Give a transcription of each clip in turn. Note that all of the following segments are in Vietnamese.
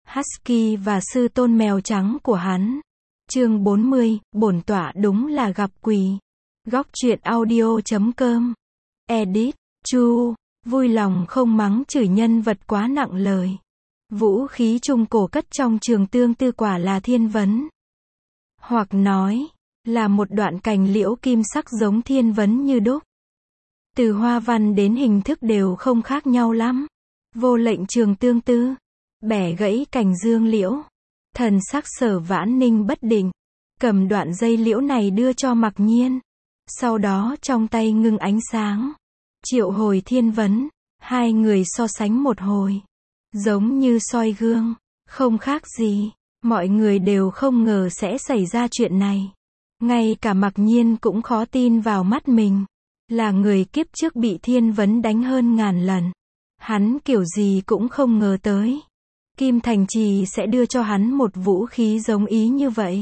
Husky và sư tôn mèo trắng của hắn. Chương 40, bổn tọa đúng là gặp quỷ. Góc truyện audio.com. Edit, Chu, vui lòng không mắng chửi nhân vật quá nặng lời. Vũ khí trung cổ cất trong trường tương tư quả là thiên vấn. Hoặc nói, là một đoạn cành liễu kim sắc giống thiên vấn như đúc. Từ hoa văn đến hình thức đều không khác nhau lắm. Vô lệnh trường tương tư, bẻ gãy cành dương liễu. Thần sắc Sở Vãn Ninh bất định, cầm đoạn dây liễu này đưa cho Mặc Nhiên. Sau đó trong tay ngưng ánh sáng, triệu hồi thiên vấn. Hai người so sánh một hồi, giống như soi gương, không khác gì. Mọi người đều không ngờ sẽ xảy ra chuyện này. Ngay cả Mặc Nhiên cũng khó tin vào mắt mình. Là người kiếp trước bị thiên vấn đánh hơn ngàn lần. Hắn kiểu gì cũng không ngờ tới. Kim Thành Trì sẽ đưa cho hắn một vũ khí giống ý như vậy.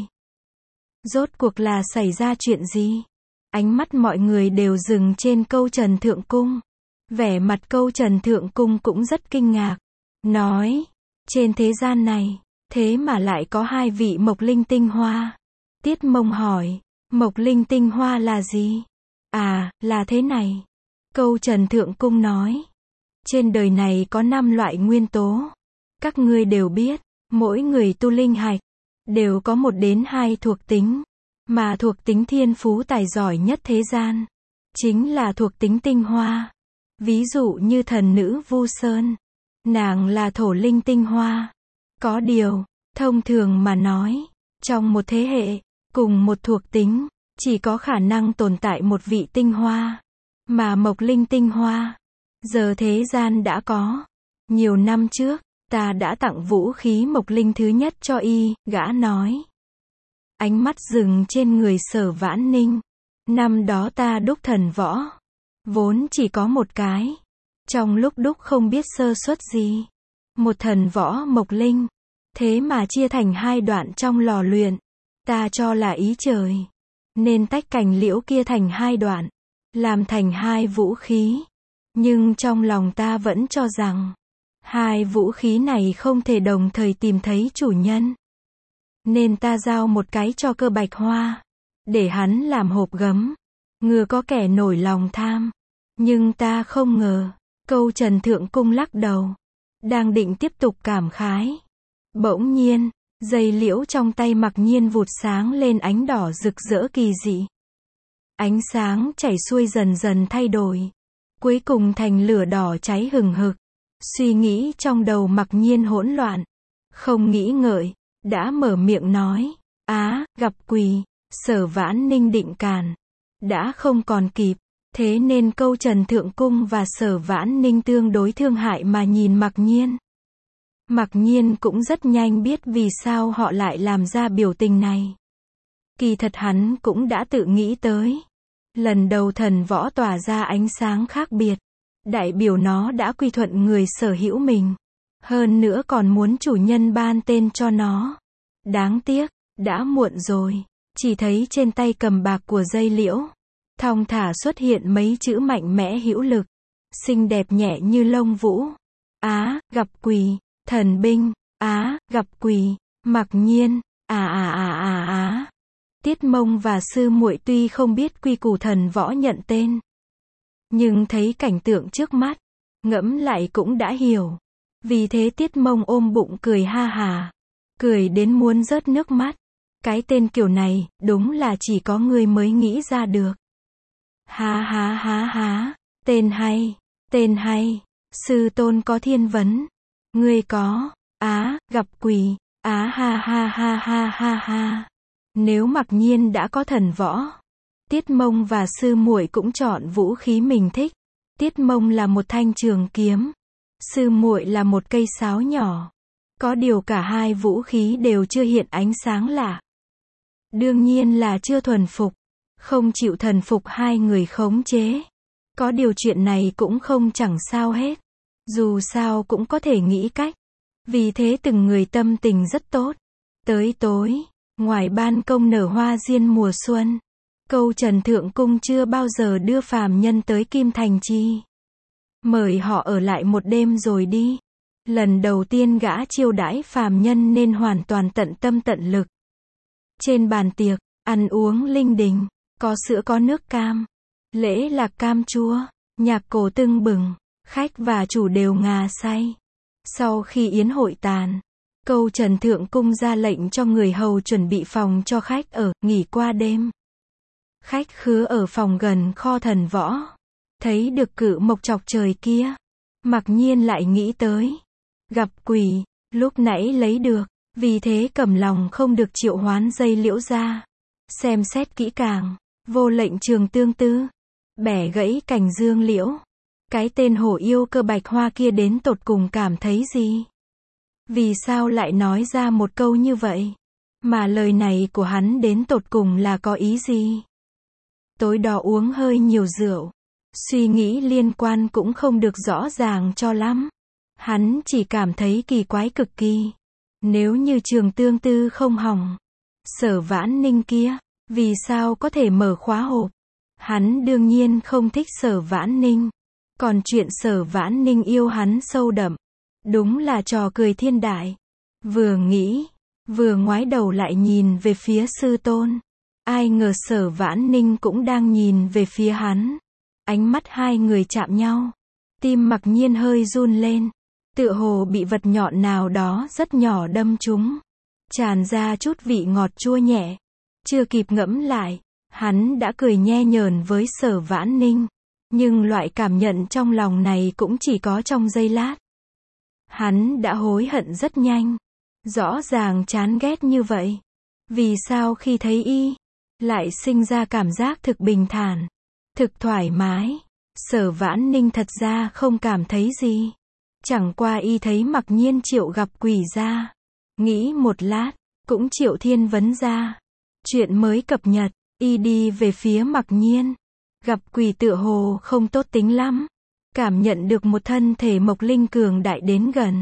Rốt cuộc là xảy ra chuyện gì? Ánh mắt mọi người đều dừng trên Câu Trần Thượng Cung. Vẻ mặt Câu Trần Thượng Cung cũng rất kinh ngạc. Nói, trên thế gian này, thế mà lại có hai vị Mộc Linh Tinh Hoa. Tiết Mông hỏi, Mộc Linh Tinh Hoa là gì? À, là thế này. Câu Trần Thượng Cung nói, trên đời này có 5 loại nguyên tố. Các ngươi đều biết, mỗi người tu linh hạch, đều có 1 đến 2 thuộc tính. Mà thuộc tính thiên phú tài giỏi nhất thế gian, chính là thuộc tính tinh hoa. Ví dụ như thần nữ Vu Sơn, nàng là thổ linh tinh hoa. Có điều, thông thường mà nói, trong một thế hệ, cùng một thuộc tính, chỉ có khả năng tồn tại một vị tinh hoa. Mà Mộc Linh tinh hoa, giờ thế gian đã có. Nhiều năm trước, ta đã tặng vũ khí Mộc Linh thứ nhất cho y, gã nói. Ánh mắt dừng trên người Sở Vãn Ninh. Năm đó ta đúc thần võ, vốn chỉ có một cái. Trong lúc đúc không biết sơ suất gì. Một thần võ Mộc Linh, thế mà chia thành 2 đoạn trong lò luyện. Ta cho là ý trời, nên tách cành liễu kia thành 2 đoạn, làm thành 2 vũ khí. Nhưng trong lòng ta vẫn cho rằng, 2 vũ khí này không thể đồng thời tìm thấy chủ nhân. Nên ta giao một cái cho Cơ Bạch Hoa, để hắn làm hộp gấm. Ngừa có kẻ nổi lòng tham. Nhưng ta không ngờ. Câu Trần Thượng Cung lắc đầu, đang định tiếp tục cảm khái. Bỗng nhiên, dây liễu trong tay Mặc Nhiên vụt sáng lên ánh đỏ rực rỡ kỳ dị. Ánh sáng chảy xuôi dần dần thay đổi, cuối cùng thành lửa đỏ cháy hừng hực. Suy nghĩ trong đầu Mặc Nhiên hỗn loạn, không nghĩ ngợi, đã mở miệng nói, á, gặp quỷ. Sở Vãn Ninh định càn, đã không còn kịp. Thế nên Câu Trần Thượng Cung và Sở Vãn Ninh tương đối thương hại mà nhìn Mặc Nhiên. Mặc Nhiên cũng rất nhanh biết vì sao họ lại làm ra biểu tình này. Kỳ thật hắn cũng đã tự nghĩ tới. Lần đầu thần võ tỏa ra ánh sáng khác biệt, đại biểu nó đã quy thuận người sở hữu mình. Hơn nữa còn muốn chủ nhân ban tên cho nó. Đáng tiếc, đã muộn rồi. Chỉ thấy trên tay cầm bạc của dây liễu, thong thả xuất hiện mấy chữ mạnh mẽ hữu lực, xinh đẹp nhẹ như lông vũ. Á, gặp quỷ. Thần binh. Á, gặp quỷ. Mặc Nhiên. Tiết Mông và sư muội tuy không biết quy củ thần võ nhận tên, nhưng thấy cảnh tượng trước mắt, ngẫm lại cũng đã hiểu. Vì thế Tiết Mông ôm bụng cười ha hà, cười đến muốn rớt nước mắt. Cái tên kiểu này, đúng là chỉ có người mới nghĩ ra được. Ha ha ha ha, tên hay, tên hay. Sư tôn có thiên vấn, ngươi có. Á, gặp quỷ. Á ha ha ha ha ha ha. Nếu Mặc Nhiên đã có thần võ, Tiết Mông và sư muội cũng chọn vũ khí mình thích. Tiết Mông là một thanh trường kiếm, sư muội là một cây sáo nhỏ. Có điều cả hai vũ khí đều chưa hiện ánh sáng lạ. Đương nhiên là chưa thuần phục, không chịu thần phục hai người khống chế. Có điều chuyện này cũng không chẳng sao hết. Dù sao cũng có thể nghĩ cách. Vì thế từng người tâm tình rất tốt. Tới tối, ngoài ban công nở hoa diên mùa xuân, Câu Trần Thượng Cung chưa bao giờ đưa phàm nhân tới Kim Thành Trì. Mời họ ở lại một đêm rồi đi. Lần đầu tiên gã chiêu đãi phàm nhân nên hoàn toàn tận tâm tận lực. Trên bàn tiệc, ăn uống linh đình, có sữa có nước cam, lễ lạc cam chua, nhạc cổ tưng bừng, khách và chủ đều ngà say. Sau khi yến hội tàn, Câu Trần Thượng Cung ra lệnh cho người hầu chuẩn bị phòng cho khách ở, nghỉ qua đêm. Khách khứa ở phòng gần kho thần võ. Thấy được cự mộc chọc trời kia. Mặc nhiên lại nghĩ tới. Gặp quỷ, lúc nãy lấy được. Vì thế cầm lòng không được triệu hoán dây liễu ra. Xem xét kỹ càng. Vô lệnh Trường Tương Tư. Bẻ gãy cành dương liễu. Cái tên hổ yêu cơ bạch hoa kia đến tột cùng cảm thấy gì? Vì sao lại nói ra một câu như vậy? Mà lời này của hắn đến tột cùng là có ý gì? Tối đó uống hơi nhiều rượu. Suy nghĩ liên quan cũng không được rõ ràng cho lắm. Hắn chỉ cảm thấy kỳ quái cực kỳ. Nếu như Trường Tương Tư không hỏng. Sở Vãn Ninh kia, vì sao có thể mở khóa hộp? Hắn đương nhiên không thích Sở Vãn Ninh. Còn chuyện Sở Vãn Ninh yêu hắn sâu đậm. Đúng là trò cười thiên đại. Vừa nghĩ, vừa ngoái đầu lại nhìn về phía sư tôn. Ai ngờ Sở Vãn Ninh cũng đang nhìn về phía hắn. Ánh mắt hai người chạm nhau. Tim Mặc Nhiên hơi run lên. Tựa hồ bị vật nhọn nào đó rất nhỏ đâm trúng. Tràn ra chút vị ngọt chua nhẹ. Chưa kịp ngẫm lại, hắn đã cười nhe nhờn với Sở Vãn Ninh. Nhưng loại cảm nhận trong lòng này cũng chỉ có trong giây lát. Hắn đã hối hận rất nhanh. Rõ ràng chán ghét như vậy. Vì sao khi thấy y, lại sinh ra cảm giác thực bình thản, thực thoải mái. Sở Vãn Ninh thật ra không cảm thấy gì. Chẳng qua y thấy Mặc Nhiên triệu gặp quỷ ra. Nghĩ một lát, cũng triệu thiên vấn ra. Chuyện mới cập nhật, y đi về phía Mặc Nhiên. Gặp quỷ tựa hồ không tốt tính lắm. Cảm nhận được một thân thể mộc linh cường đại đến gần.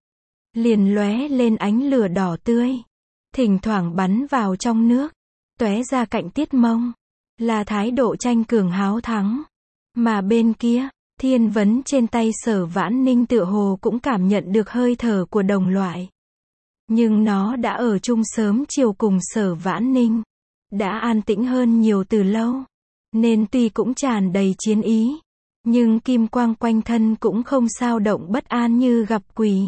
Liền lóe lên ánh lửa đỏ tươi. Thỉnh thoảng bắn vào trong nước. Tóe ra cạnh tiết mông. Là thái độ tranh cường háo thắng. Mà bên kia, thiên vấn trên tay Sở Vãn Ninh tựa hồ cũng cảm nhận được hơi thở của đồng loại. Nhưng nó đã ở chung sớm chiều cùng Sở Vãn Ninh. Đã an tĩnh hơn nhiều từ lâu. Nên tuy cũng tràn đầy chiến ý. Nhưng kim quang quanh thân cũng không sao động bất an như gặp quỷ.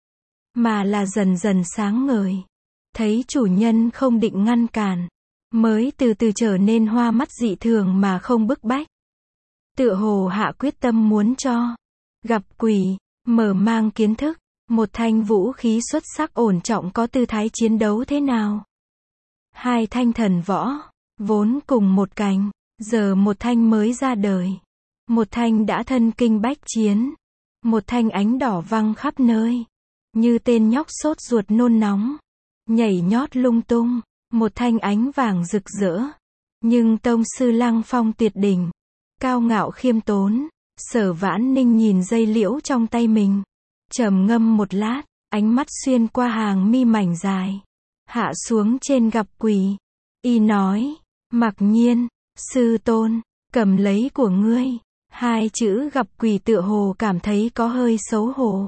Mà là dần dần sáng ngời. Thấy chủ nhân không định ngăn cản. Mới từ từ trở nên hoa mắt dị thường mà không bức bách. Tựa hồ hạ quyết tâm muốn cho gặp quỷ mở mang kiến thức. Một thanh vũ khí xuất sắc ổn trọng có tư thái chiến đấu thế nào. Hai thanh thần võ. Vốn cùng một cành. Giờ một thanh mới ra đời. Một thanh đã thân kinh bách chiến. Một thanh ánh đỏ văng khắp nơi. Như tên nhóc sốt ruột nôn nóng. Nhảy nhót lung tung. Một thanh ánh vàng rực rỡ. Nhưng tông sư Lăng Phong tuyệt đỉnh. Cao ngạo khiêm tốn. Sở Vãn Ninh nhìn dây liễu trong tay mình. Trầm ngâm một lát. Ánh mắt xuyên qua hàng mi mảnh dài. Hạ xuống trên gặp quỷ. Y nói. Mặc Nhiên. Sư tôn. Cầm lấy của ngươi. Hai chữ gặp quỷ tựa hồ cảm thấy có hơi xấu hổ.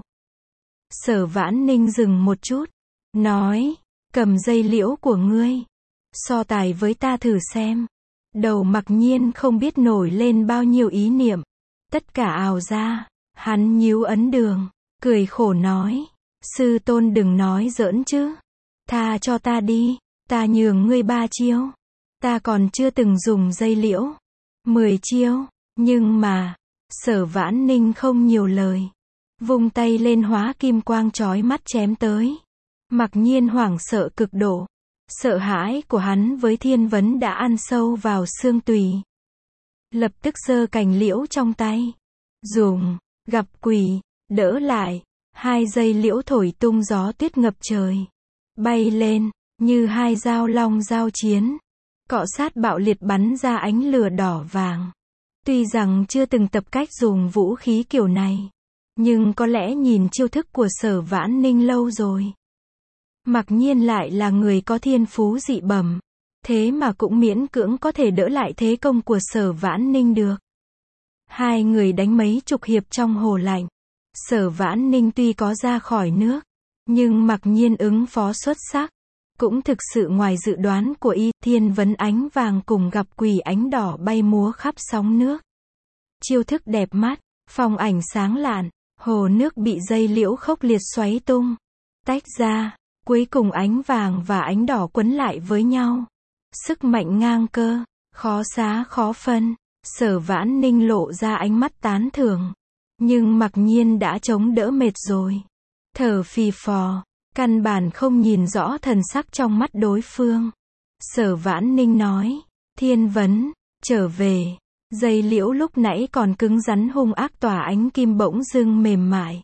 Sở Vãn Ninh dừng một chút. Nói. Cầm dây liễu của ngươi. So tài với ta thử xem. Đầu Mặc Nhiên không biết nổi lên bao nhiêu ý niệm. Tất cả ào ra. Hắn nhíu ấn đường. Cười khổ nói. Sư tôn đừng nói giỡn chứ. Tha cho ta đi. Ta nhường ngươi 3 chiêu. Ta còn chưa từng dùng dây liễu. 10 chiêu. Nhưng mà. Sở Vãn Ninh không nhiều lời. Vung tay lên hóa kim quang chói mắt chém tới. Mặc Nhiên hoảng sợ cực độ. Sợ hãi của hắn với thiên vấn đã ăn sâu vào xương tùy. Lập tức giơ cành liễu trong tay. Dùng. Gặp quỷ. Đỡ lại. 2 dây liễu thổi tung gió tuyết ngập trời. Bay lên. Như 2 dao long giao chiến. Cọ sát bạo liệt bắn ra ánh lửa đỏ vàng. Tuy rằng chưa từng tập cách dùng vũ khí kiểu này. Nhưng có lẽ nhìn chiêu thức của Sở Vãn Ninh lâu rồi. Mặc Nhiên lại là người có thiên phú dị bẩm. Thế mà cũng miễn cưỡng có thể đỡ lại thế công của Sở Vãn Ninh được. Hai người đánh mấy chục hiệp trong hồ lạnh. Sở Vãn Ninh tuy có ra khỏi nước, nhưng mặc nhiên ứng phó xuất sắc. Cũng thực sự ngoài dự đoán của y, thiên vấn ánh vàng cùng gặp quỷ ánh đỏ bay múa khắp sóng nước. Chiêu thức đẹp mắt, phong ảnh sáng lạn, hồ nước bị dây liễu khốc liệt xoáy tung, tách ra, cuối cùng ánh vàng và ánh đỏ quấn lại với nhau. Sức mạnh ngang cơ, khó xá khó phân. Sở Vãn Ninh lộ ra ánh mắt tán thưởng. Nhưng mặc nhiên đã chống đỡ mệt rồi. Thở phì phò, căn bản không nhìn rõ thần sắc trong mắt đối phương. Sở Vãn Ninh nói, thiên vấn, trở về. Dây liễu lúc nãy còn cứng rắn hung ác tỏa ánh kim bỗng dưng mềm mại.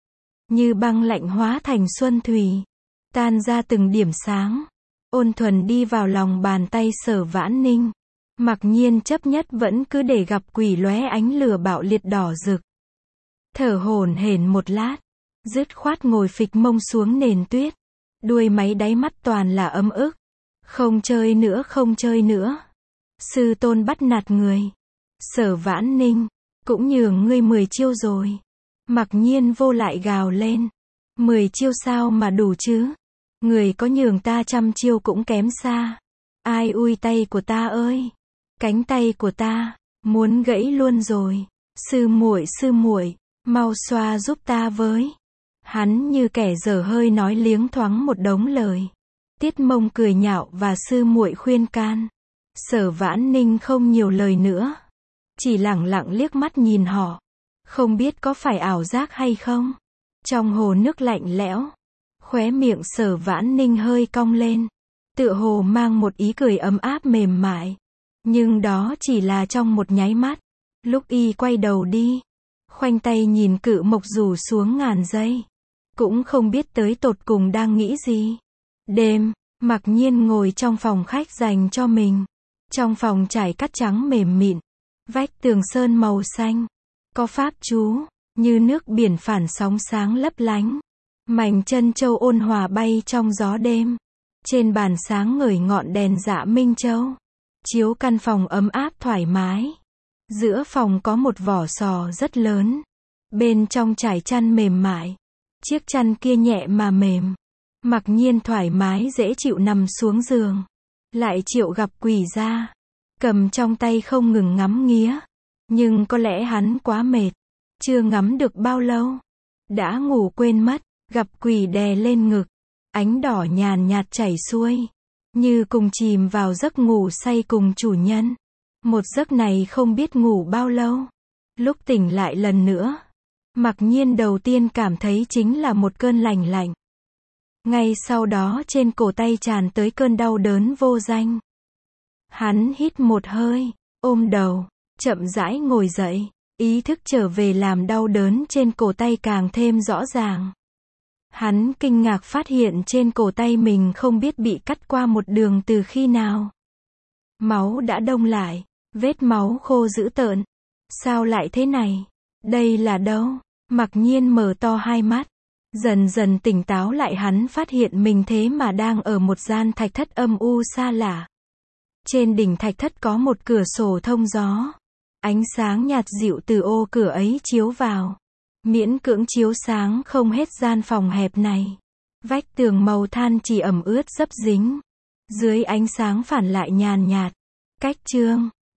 Như băng lạnh hóa thành xuân thủy. Tan ra từng điểm sáng. Ôn thuần đi vào lòng bàn tay Sở Vãn Ninh. Mặc nhiên chấp nhất vẫn cứ để gặp quỷ lóe ánh lửa bạo liệt đỏ rực. Thở hổn hển một lát. Dứt khoát ngồi phịch mông xuống nền tuyết. Đuôi máy đáy mắt toàn là ấm ức. Không chơi nữa, không chơi nữa. Sư tôn bắt nạt người. Sở Vãn Ninh, cũng nhường ngươi 10 chiêu rồi. Mặc nhiên vô lại gào lên. 10 chiêu sao mà đủ chứ? Người có nhường ta 100 chiêu cũng kém xa. Ai ui tay của ta ơi! Cánh tay của ta, muốn gãy luôn rồi. Sư muội, mau xoa giúp ta với. Hắn như kẻ dở hơi nói liếng thoáng một đống lời. Tiết Mông cười nhạo và sư muội khuyên can. Sở Vãn Ninh không nhiều lời nữa. Chỉ lẳng lặng liếc mắt nhìn họ. Không biết có phải ảo giác hay không? Trong hồ nước lạnh lẽo, khóe miệng Sở Vãn Ninh hơi cong lên. Tựa hồ mang một ý cười ấm áp mềm mại. Nhưng đó chỉ là trong một nháy mắt. Lúc y quay đầu đi, khoanh tay nhìn Cự Mộc rủ xuống ngàn giây. Cũng không biết tới tột cùng đang nghĩ gì. Đêm, mặc nhiên ngồi trong phòng khách dành cho mình. Trong phòng trải cát trắng mềm mịn. Vách tường sơn màu xanh. Có pháp chú, như nước biển phản sóng sáng lấp lánh. Mảnh chân châu ôn hòa bay trong gió đêm. Trên bàn sáng ngời ngọn đèn dạ minh châu. Chiếu căn phòng ấm áp thoải mái. Giữa phòng có một vỏ sò rất lớn. Bên trong trải chăn mềm mại. Chiếc chăn kia nhẹ mà mềm. Mặc nhiên thoải mái dễ chịu nằm xuống giường. Lại chịu gặp quỷ ra. Cầm trong tay không ngừng ngắm nghía. Nhưng có lẽ hắn quá mệt. Chưa ngắm được bao lâu. Đã ngủ quên mất. Gặp quỷ đè lên ngực. Ánh đỏ nhàn nhạt chảy xuôi. Như cùng chìm vào giấc ngủ say cùng chủ nhân. Một giấc này không biết ngủ bao lâu. Lúc tỉnh lại lần nữa. Mặc nhiên đầu tiên cảm thấy chính là một cơn lạnh lạnh. Ngay sau đó trên cổ tay tràn tới cơn đau đớn vô danh. Hắn hít một hơi, ôm đầu, chậm rãi ngồi dậy. Ý thức trở về làm đau đớn trên cổ tay càng thêm rõ ràng. Hắn kinh ngạc phát hiện trên cổ tay mình không biết bị cắt qua một đường từ khi nào. Máu đã đông lại, vết máu khô dữ tợn. Sao lại thế này? Đây là đâu? Mặc nhiên mở to hai mắt. Dần dần tỉnh táo lại hắn phát hiện mình thế mà đang ở một gian thạch thất âm u xa lạ. Trên đỉnh thạch thất có một cửa sổ thông gió. Ánh sáng nhạt dịu từ ô cửa ấy chiếu vào. Miễn cưỡng chiếu sáng không hết gian phòng hẹp này. Vách tường màu than chỉ ẩm ướt dấp dính. Dưới ánh sáng phản lại nhàn nhạt. Cách chương